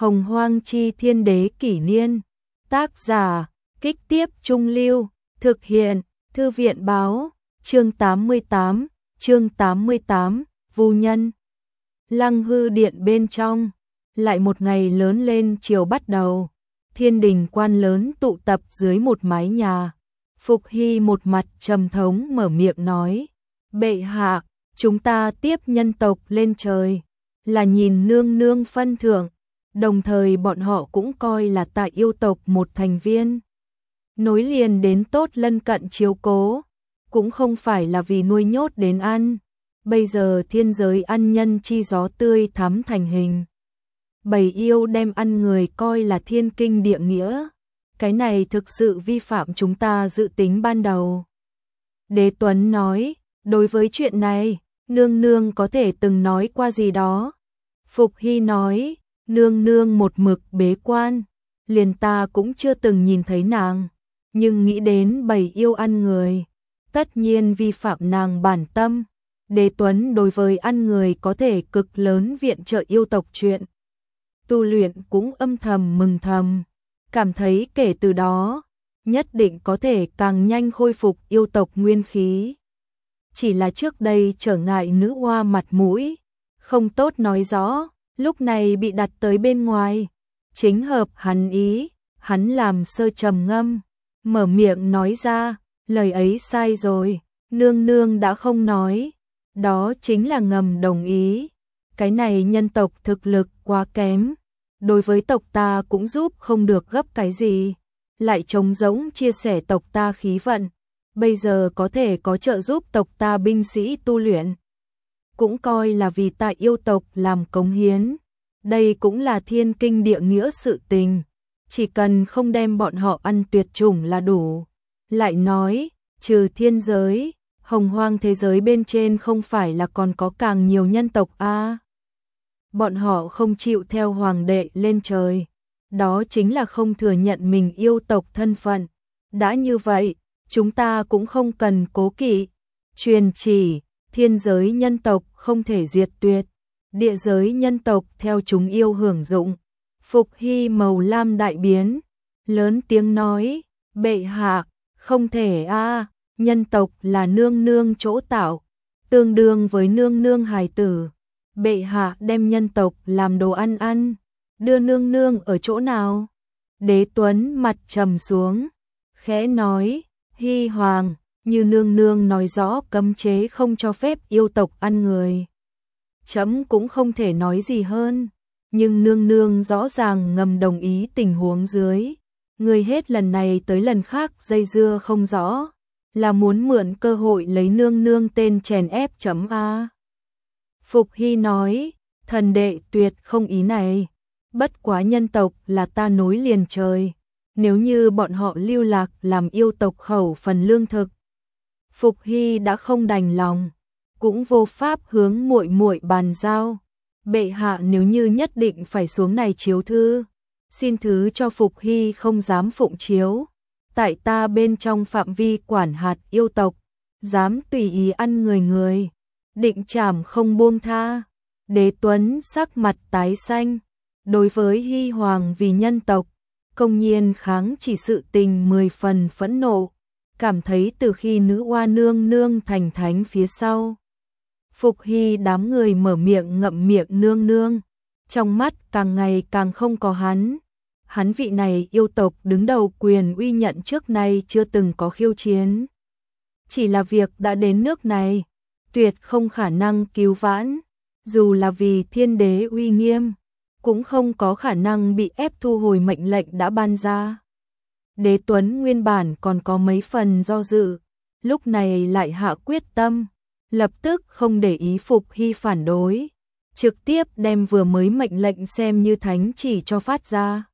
Hồng Hoang Chi Thiên Đế Kỷ Niên. Tác giả, Kích Tiếp Trung Lưu. Thực hiện, Thư viện Báo. Chương 88, Vu Nhân. Lăng Hư Điện bên trong, lại một ngày lớn lên chiều bắt đầu. Thiên đình quan lớn tụ tập dưới một mái nhà. Phục Hy một mặt trầm thống mở miệng nói: Bệ hạ, chúng ta tiếp nhân tộc lên trời, là nhìn nương nương phân thưởng, đồng thời bọn họ cũng coi là tại yêu tộc một thành viên. Nối liền đến tốt lân cận chiếu cố, cũng không phải là vì nuôi nhốt đến ăn. Bây giờ thiên giới ăn nhân chi gió tươi thắm thành hình. Bầy yêu đem ăn người coi là thiên kinh địa nghĩa. Cái này thực sự vi phạm chúng ta dự tính ban đầu. Đế Tuấn nói, đối với chuyện này, nương nương có thể từng nói qua gì đó. Phục Hy nói, nương nương một mực bế quan, liền ta cũng chưa từng nhìn thấy nàng. Nhưng nghĩ đến bầy yêu ăn người, tất nhiên vi phạm nàng bản tâm. Đế Tuấn đối với ăn người có thể cực lớn viện trợ yêu tộc chuyện tu luyện cũng âm thầm mừng thầm, cảm thấy kể từ đó, nhất định có thể càng nhanh khôi phục yêu tộc nguyên khí. Chỉ là trước đây trở ngại nữ hoa mặt mũi, không tốt nói rõ, lúc này bị đặt tới bên ngoài. Chính hợp hắn ý, hắn làm sơ trầm ngâm, mở miệng nói ra, lời ấy sai rồi, nương nương đã không nói. Đó chính là ngầm đồng ý. Cái này nhân tộc thực lực quá kém, đối với tộc ta cũng giúp không được gấp cái gì, lại trống rỗng chia sẻ tộc ta khí vận. Bây giờ có thể có trợ giúp tộc ta binh sĩ tu luyện, cũng coi là vì tại yêu tộc làm cống hiến. Đây cũng là thiên kinh địa nghĩa sự tình, chỉ cần không đem bọn họ ăn tuyệt chủng là đủ. Lại nói, trừ thiên giới, hồng hoang thế giới bên trên không phải là còn có càng nhiều nhân tộc a? Bọn họ không chịu theo hoàng đệ lên trời, đó chính là không thừa nhận mình yêu tộc thân phận. Đã như vậy, chúng ta cũng không cần cố kỵ. Truyền chỉ, thiên giới nhân tộc không thể diệt tuyệt, địa giới nhân tộc theo chúng yêu hưởng dụng. Phục Hy màu lam đại biến, lớn tiếng nói, bệ hạ, không thể a, nhân tộc là nương nương chỗ tạo, tương đương với nương nương hài tử. Bệ hạ đem nhân tộc làm đồ ăn ăn, đưa nương nương ở chỗ nào? Đế Tuấn mặt trầm xuống, khẽ nói, Hy hoàng, như nương nương nói rõ cấm chế không cho phép yêu tộc ăn người, chấm cũng không thể nói gì hơn. Nhưng nương nương rõ ràng ngầm đồng ý tình huống dưới, người hết lần này tới lần khác dây dưa không rõ, là muốn mượn cơ hội lấy nương nương tên chèn ép chấm a. Phục Hy nói, thần đệ tuyệt không ý này, bất quá nhân tộc là ta nối liền trời, nếu như bọn họ lưu lạc làm yêu tộc khẩu phần lương thực. Phục Hy đã không đành lòng, cũng vô pháp hướng muội muội bàn giao. Bệ hạ nếu như nhất định phải xuống này chiếu thư, xin thứ cho Phục Hy không dám phụng chiếu. Tại ta bên trong phạm vi quản hạt yêu tộc, dám tùy ý ăn người, định trảm không buông tha. Đế Tuấn sắc mặt tái xanh, đối với Hy hoàng vì nhân tộc công nhiên kháng chỉ sự tình 10 phần phẫn nộ, cảm thấy từ khi nữ hoa nương nương thành thánh phía sau, Phục Hy đám người mở miệng ngậm miệng nương nương, trong mắt càng ngày càng không có hắn. Hắn vị này yêu tộc đứng đầu quyền uy nhận trước nay chưa từng có khiêu chiến. Chỉ là việc đã đến nước này, tuyệt không khả năng cứu vãn, dù là vì thiên đế uy nghiêm, cũng không có khả năng bị ép thu hồi mệnh lệnh đã ban ra. Đế Tuấn nguyên bản còn có mấy phần do dự, lúc này lại hạ quyết tâm, lập tức không để ý Phục Hy phản đối, trực tiếp đem vừa mới mệnh lệnh xem như thánh chỉ cho phát ra.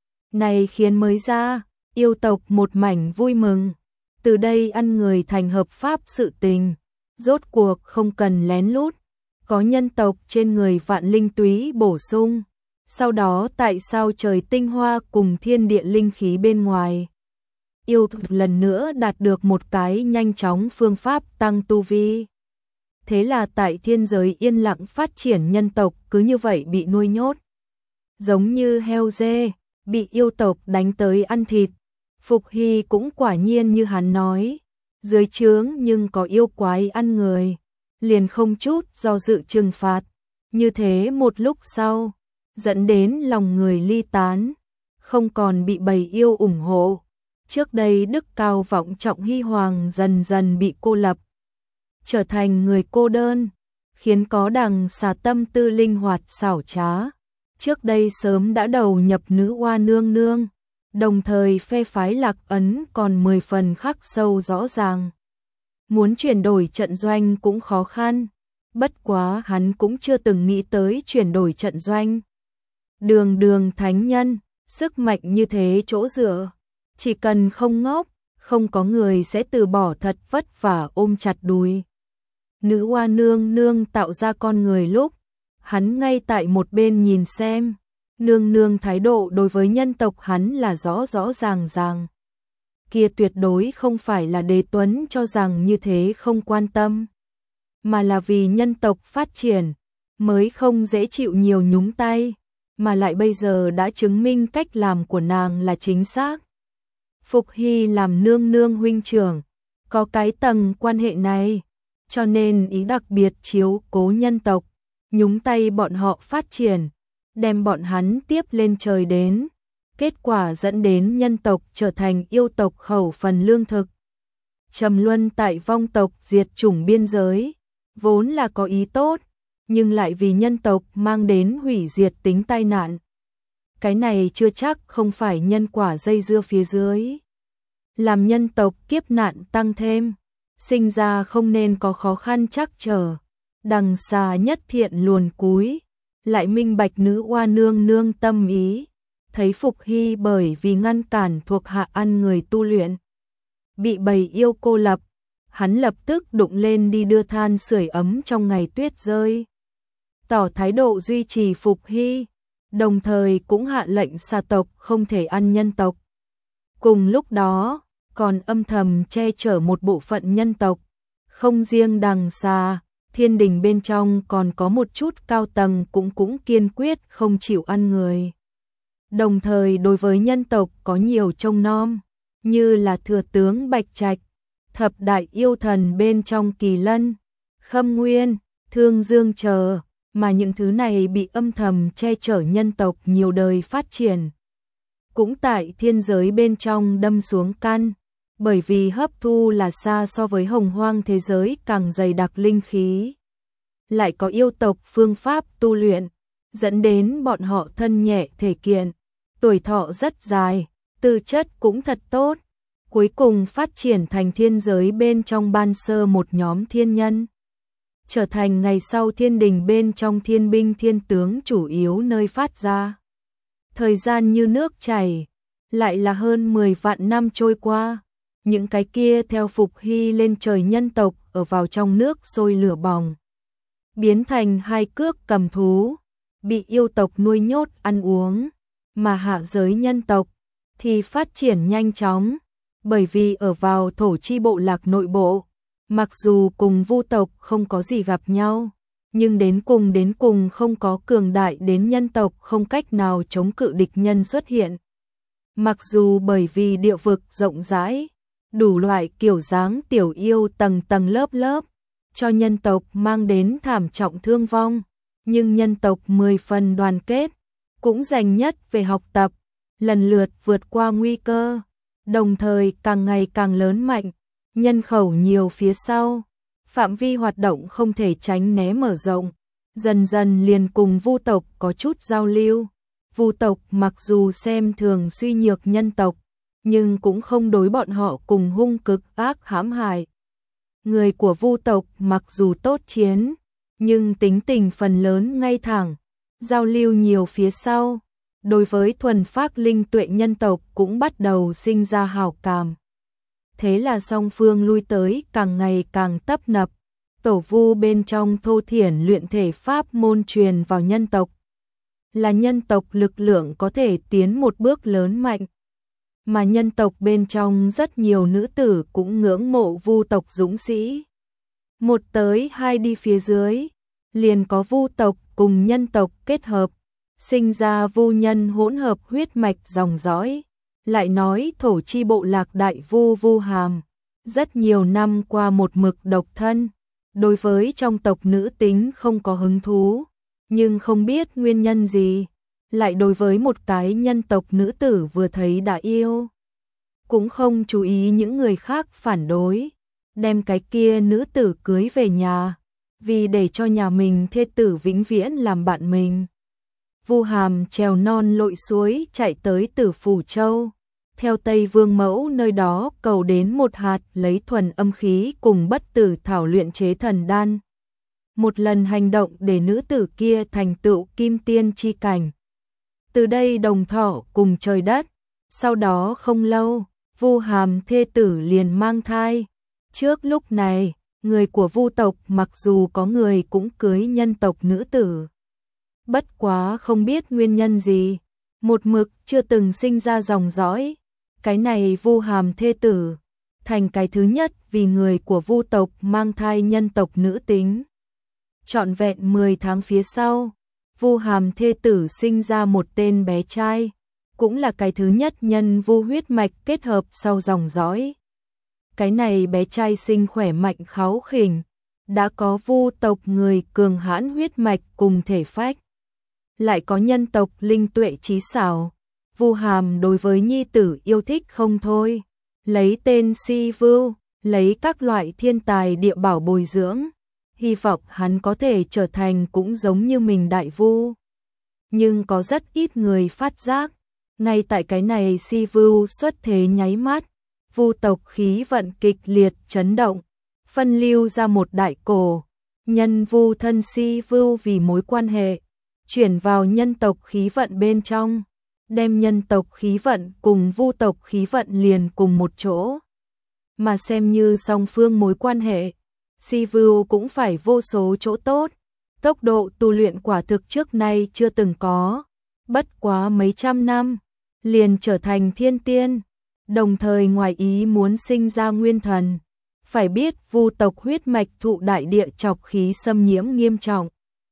Này khiến mới ra, yêu tộc một mảnh vui mừng, từ đây ăn người thành hợp pháp sự tình, rốt cuộc không cần lén lút, có nhân tộc trên người vạn linh túy bổ sung, sau đó tại sao trời tinh hoa cùng thiên địa linh khí bên ngoài. Yêu tộc lần nữa đạt được một cái nhanh chóng phương pháp tăng tu vi. Thế là tại thiên giới yên lặng phát triển nhân tộc cứ như vậy bị nuôi nhốt. giống như heo dê, bị yêu tộc đánh tới ăn thịt. Phục Hy cũng quả nhiên như hắn nói, dưới trướng nhưng có yêu quái ăn người, liền không chút do dự trừng phạt. Như thế một lúc sau, dẫn đến lòng người ly tán, không còn bị bầy yêu ủng hộ. Trước đây đức cao vọng trọng Hy Hoàng dần dần bị cô lập, trở thành người cô đơn, khiến có đằng xà tâm tư linh hoạt xảo trá. Trước đây sớm đã đầu nhập nữ oa nương nương, đồng thời phe phái Lạc Ấn còn 10 phần khắc sâu rõ ràng. Muốn chuyển đổi trận doanh cũng khó khăn, bất quá hắn cũng chưa từng nghĩ tới chuyển đổi trận doanh. Đường thánh nhân, sức mạnh như thế chỗ dựa, chỉ cần không ngốc, không có người sẽ từ bỏ thật vất vả ôm chặt đùi. Nữ oa nương nương tạo ra con người lúc, hắn ngay tại một bên nhìn xem, nương nương thái độ đối với nhân tộc hắn là rõ rõ ràng ràng. Kia tuyệt đối không phải là Đế Tuấn cho rằng như thế không quan tâm, mà là vì nhân tộc phát triển, mới không dễ chịu nhiều nhúng tay, mà lại bây giờ đã chứng minh cách làm của nàng là chính xác. Phục Hy làm nương nương huynh trưởng, có cái tầng quan hệ này, cho nên ý đặc biệt chiếu cố nhân tộc, nhúng tay bọn họ phát triển, đem bọn hắn tiếp lên trời đến. Kết quả dẫn đến nhân tộc trở thành yêu tộc khẩu phần lương thực. Trầm luân tại vong tộc diệt chủng biên giới, vốn là có ý tốt, nhưng lại vì nhân tộc mang đến hủy diệt tính tai nạn. Cái này chưa chắc không phải nhân quả dây dưa phía dưới. Làm nhân tộc kiếp nạn tăng thêm, sinh ra không nên có khó khăn trắc trở. Đằng xà nhất thiện luồn cúi, lại minh bạch nữ oa nương nương tâm ý. Thấy Phục Hy bởi vì ngăn cản thuộc hạ ăn người tu luyện, bị bầy yêu cô lập, hắn lập tức đụng lên đi đưa than sưởi ấm trong ngày tuyết rơi, tỏ thái độ duy trì Phục Hy, đồng thời cũng hạ lệnh xà tộc không thể ăn nhân tộc. Cùng lúc đó, còn âm thầm che chở một bộ phận nhân tộc, không riêng đằng xà, thiên đình bên trong còn có một chút cao tầng cũng kiên quyết không chịu ăn người. Đồng thời đối với nhân tộc có nhiều trông nom, như là thừa tướng Bạch Trạch, thập đại yêu thần bên trong Kỳ Lân, Khâm Nguyên, Thương Dương chờ, mà những thứ này bị âm thầm che chở nhân tộc nhiều đời phát triển. Cũng tại thiên giới bên trong đâm xuống căn, bởi vì hấp thu là xa so với hồng hoang thế giới càng dày đặc linh khí. Lại có yêu tộc phương pháp tu luyện, dẫn đến bọn họ thân nhẹ thể kiện, tuổi thọ rất dài, tư chất cũng thật tốt, cuối cùng phát triển thành thiên giới bên trong ban sơ một nhóm thiên nhân, trở thành ngày sau thiên đình bên trong thiên binh thiên tướng chủ yếu nơi phát ra. Thời gian như nước chảy, lại là hơn 10 vạn năm trôi qua, những cái kia theo Phục Hy lên trời nhân tộc ở vào trong nước sôi lửa bỏng, biến thành hai cước cầm thú, bị yêu tộc nuôi nhốt ăn uống. Mà hạ giới nhân tộc thì phát triển nhanh chóng, bởi vì ở vào thổ chi bộ lạc nội bộ, mặc dù cùng vu tộc không có gì gặp nhau, nhưng đến cùng không có cường đại đến nhân tộc không cách nào chống cự địch nhân xuất hiện. Mặc dù bởi vì địa vực rộng rãi, đủ loại kiểu dáng tiểu yêu tầng tầng lớp lớp, cho nhân tộc mang đến thảm trọng thương vong, nhưng nhân tộc 10 phần đoàn kết, cũng giành nhất về học tập, lần lượt vượt qua nguy cơ, đồng thời càng ngày càng lớn mạnh, nhân khẩu nhiều phía sau, phạm vi hoạt động không thể tránh né mở rộng, dần dần liền cùng vu tộc có chút giao lưu. Vu tộc mặc dù xem thường suy nhược nhân tộc, nhưng cũng không đối bọn họ cùng hung cực ác hãm hại. Người của vu tộc mặc dù tốt chiến, nhưng tính tình phần lớn ngay thẳng, giao lưu nhiều phía sau, đối với thuần phác linh tuệ nhân tộc cũng bắt đầu sinh ra hảo cảm. Thế là song phương lui tới càng ngày càng tấp nập, tổ vu bên trong thô thiển luyện thể pháp môn truyền vào nhân tộc. Là nhân tộc lực lượng có thể tiến một bước lớn mạnh. Mà nhân tộc bên trong rất nhiều nữ tử cũng ngưỡng mộ vu tộc dũng sĩ. Một tới hai đi phía dưới, liền có vu tộc cùng nhân tộc kết hợp, sinh ra vu nhân hỗn hợp huyết mạch dòng dõi, lại nói thổ chi bộ lạc đại vu Vu Hàm, rất nhiều năm qua một mực độc thân, đối với trong tộc nữ tính không có hứng thú, nhưng không biết nguyên nhân gì, lại đối với một cái nhân tộc nữ tử vừa thấy đã yêu. Cũng không chú ý những người khác phản đối, đem cái kia nữ tử cưới về nhà, vì để cho nhà mình thê tử vĩnh viễn làm bạn mình. Vu Hàm trèo non lội suối chạy tới Tử Phủ Châu, theo Tây Vương Mẫu nơi đó cầu đến một hạt lấy thuần âm khí cùng bất tử thảo luyện chế thần đan. Một lần hành động để nữ tử kia thành tựu kim tiên chi cảnh. Từ đây đồng thọ cùng trời đất, sau đó không lâu, Vu Hàm thê tử liền mang thai. Trước lúc này, người của Vu tộc mặc dù có người cũng cưới nhân tộc nữ tử. Bất quá không biết nguyên nhân gì, một mực chưa từng sinh ra dòng dõi. Cái này Vu Hàm thê tử, thành cái thứ nhất vì người của Vu tộc mang thai nhân tộc nữ tính. Trọn vẹn 10 tháng phía sau, Vu Hàm thê tử sinh ra một tên bé trai, cũng là cái thứ nhất nhân Vu huyết mạch kết hợp sau dòng dõi. Cái này bé trai sinh khỏe mạnh kháu khỉnh, đã có Vu tộc người cường hãn huyết mạch cùng thể phách, lại có nhân tộc linh tuệ trí xảo. Vu Hàm đối với nhi tử yêu thích không thôi, lấy tên Si Vưu, lấy các loại thiên tài địa bảo bồi dưỡng, hy vọng hắn có thể trở thành cũng giống như mình đại vu. Nhưng có rất ít người phát giác, ngay tại cái này Si Vưu xuất thế nháy mắt, Vu tộc khí vận kịch liệt chấn động, phân lưu ra một đại cổ, nhân Vu thân Si Vưu vì mối quan hệ, chuyển vào nhân tộc khí vận bên trong, đem nhân tộc khí vận cùng Vu tộc khí vận liền cùng một chỗ. Mà xem như song phương mối quan hệ, Si Vưu cũng phải vô số chỗ tốt, tốc độ tu luyện quả thực trước nay chưa từng có, bất quá mấy trăm năm, liền trở thành thiên tiên, đồng thời ngoài ý muốn sinh ra nguyên thần. Phải biết Vu tộc huyết mạch thụ đại địa trọc khí xâm nhiễm nghiêm trọng,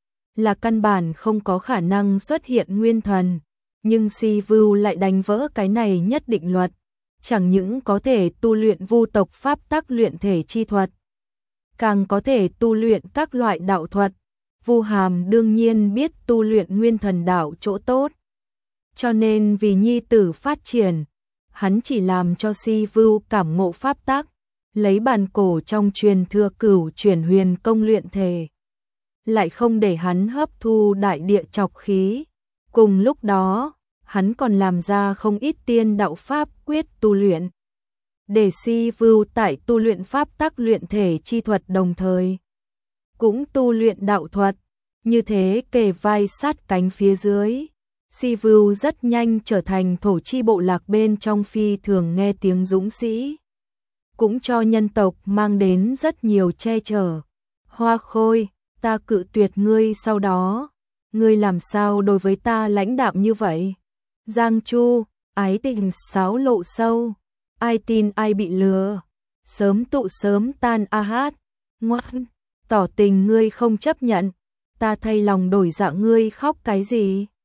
là căn bản không có khả năng xuất hiện nguyên thần, nhưng Si Vưu lại đánh vỡ cái này nhất định luật, chẳng những có thể tu luyện Vu tộc pháp tắc luyện thể chi thuật, càng có thể tu luyện các loại đạo thuật. Vu Hàm đương nhiên biết tu luyện nguyên thần đạo chỗ tốt, cho nên vì nhi tử phát triển, hắn chỉ làm cho Si Vưu cảm ngộ pháp tắc, lấy bản cổ trong truyền thừa Cửu Chuyển Huyền công luyện thể, lại không để hắn hấp thu đại địa trọc khí. Cùng lúc đó, hắn còn làm ra không ít tiên đạo pháp quyết tu luyện, để Si Vưu tại tu luyện pháp tắc luyện thể chi thuật đồng thời cũng tu luyện đạo thuật, như thế kề vai sát cánh phía dưới. Si Vưu rất nhanh trở thành thổ chi bộ lạc bên trong phi thường nghe tiếng dũng sĩ, cũng cho nhân tộc mang đến rất nhiều che chở. Hoa Khôi, ta cự tuyệt ngươi, sau đó ngươi làm sao đối với ta lãnh đạm như vậy? Giang Chu, ái tình xáo lộ sâu, ai tin ai bị lừa, sớm tụ sớm tan a hát, ngoan, tỏ tình ngươi không chấp nhận, ta thay lòng đổi dạ, ngươi khóc cái gì?